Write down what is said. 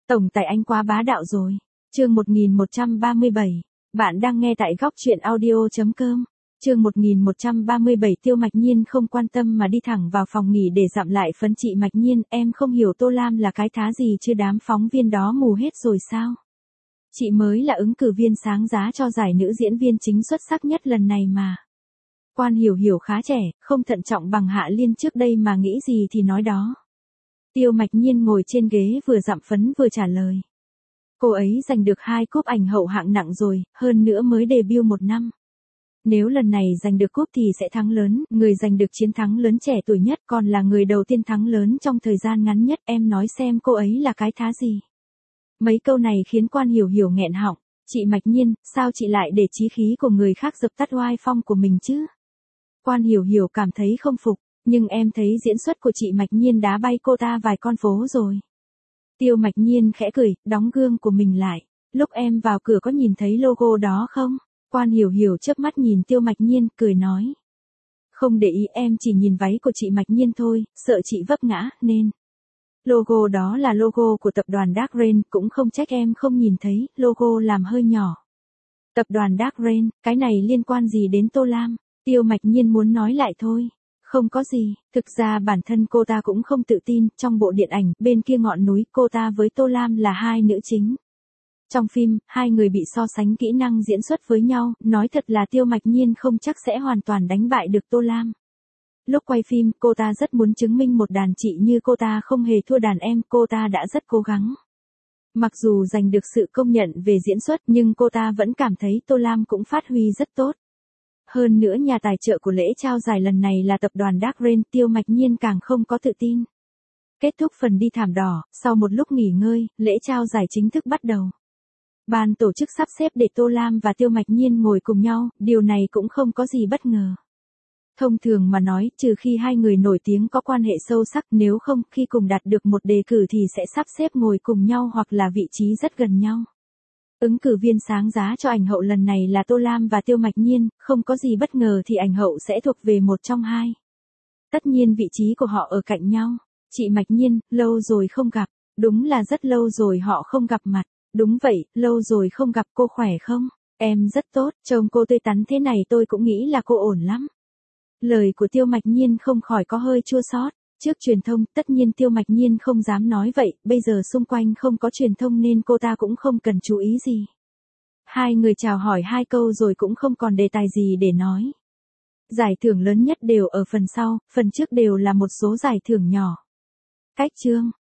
Tổng tài anh quá bá đạo rồi. Chương 1137. Bạn đang nghe tại góc truyện audio.com. Chương 1137. Tiêu Mạch Nhiên không quan tâm mà đi thẳng vào phòng nghỉ để dặm lại phấn. Chị Mạch Nhiên, em không hiểu Tô Lam là cái thá gì chứ, đám phóng viên đó mù hết rồi sao? Chị mới là ứng cử viên sáng giá cho giải nữ diễn viên chính xuất sắc nhất lần này mà. Quan Hiểu Hiểu khá trẻ, không thận trọng bằng Hạ Liên trước đây mà nghĩ gì thì nói đó. Tiêu Mạch Nhiên ngồi trên ghế vừa dặm phấn vừa trả lời. Cô ấy giành được 2 cúp ảnh hậu hạng nặng rồi, hơn nữa mới debut 1 năm. Nếu lần này giành được cúp thì sẽ thắng lớn, người giành được chiến thắng lớn trẻ tuổi nhất còn là người đầu tiên thắng lớn trong thời gian ngắn nhất. Em nói xem cô ấy là cái thá gì? Mấy câu này khiến Quan Hiểu Hiểu nghẹn họng. Chị Mạch Nhiên, sao chị lại để chí khí của người khác dập tắt oai phong của mình chứ? Quan Hiểu Hiểu cảm thấy không phục, nhưng em thấy diễn xuất của chị Mạch Nhiên đá bay cô ta vài con phố rồi. Tiêu Mạch Nhiên khẽ cười, đóng gương của mình lại. Lúc em vào cửa có nhìn thấy logo đó không? Quan Hiểu Hiểu chớp mắt nhìn Tiêu Mạch Nhiên, cười nói. Không để ý, em chỉ nhìn váy của chị Mạch Nhiên thôi, sợ chị vấp ngã, nên. Logo đó là logo của tập đoàn Dark Rain, cũng không trách em không nhìn thấy, logo làm hơi nhỏ. Tập đoàn Dark Rain, cái này liên quan gì đến Tô Lam? Tiêu Mạch Nhiên muốn nói lại thôi. Không có gì, thực ra bản thân cô ta cũng không tự tin, trong bộ điện ảnh, bên kia ngọn núi, cô ta với Tô Lam là hai nữ chính. Trong phim, hai người bị so sánh kỹ năng diễn xuất với nhau, nói thật là Tiêu Mạch Nhiên không chắc sẽ hoàn toàn đánh bại được Tô Lam. Lúc quay phim, cô ta rất muốn chứng minh một đàn chị như cô ta không hề thua đàn em, cô ta đã rất cố gắng. Mặc dù giành được sự công nhận về diễn xuất nhưng cô ta vẫn cảm thấy Tô Lam cũng phát huy rất tốt. Hơn nữa nhà tài trợ của lễ trao giải lần này là tập đoàn Dark Rain, Tiêu Mạch Nhiên càng không có tự tin. Kết thúc phần đi thảm đỏ, sau một lúc nghỉ ngơi, lễ trao giải chính thức bắt đầu. Ban tổ chức sắp xếp để Tô Lam và Tiêu Mạch Nhiên ngồi cùng nhau, điều này cũng không có gì bất ngờ. Thông thường mà nói, trừ khi hai người nổi tiếng có quan hệ sâu sắc, nếu không, khi cùng đạt được một đề cử thì sẽ sắp xếp ngồi cùng nhau hoặc là vị trí rất gần nhau. Ứng cử viên sáng giá cho ảnh hậu lần này là Tô Lam và Tiêu Mạch Nhiên, không có gì bất ngờ thì ảnh hậu sẽ thuộc về một trong hai. Tất nhiên vị trí của họ ở cạnh nhau. Chị Mạch Nhiên, lâu rồi không gặp. Đúng là rất lâu rồi họ không gặp mặt. Đúng vậy, lâu rồi không gặp, cô khỏe không? Em rất tốt, trông cô tươi tắn thế này tôi cũng nghĩ là cô ổn lắm. Lời của Tiêu Mạch Nhiên không khỏi có hơi chua xót. Trước truyền thông, tất nhiên Tiêu Mạch Nhiên không dám nói vậy, bây giờ xung quanh không có truyền thông nên cô ta cũng không cần chú ý gì. Hai người chào hỏi 2 câu rồi cũng không còn đề tài gì để nói. Giải thưởng lớn nhất đều ở phần sau, phần trước đều là một số giải thưởng nhỏ. Cách chương,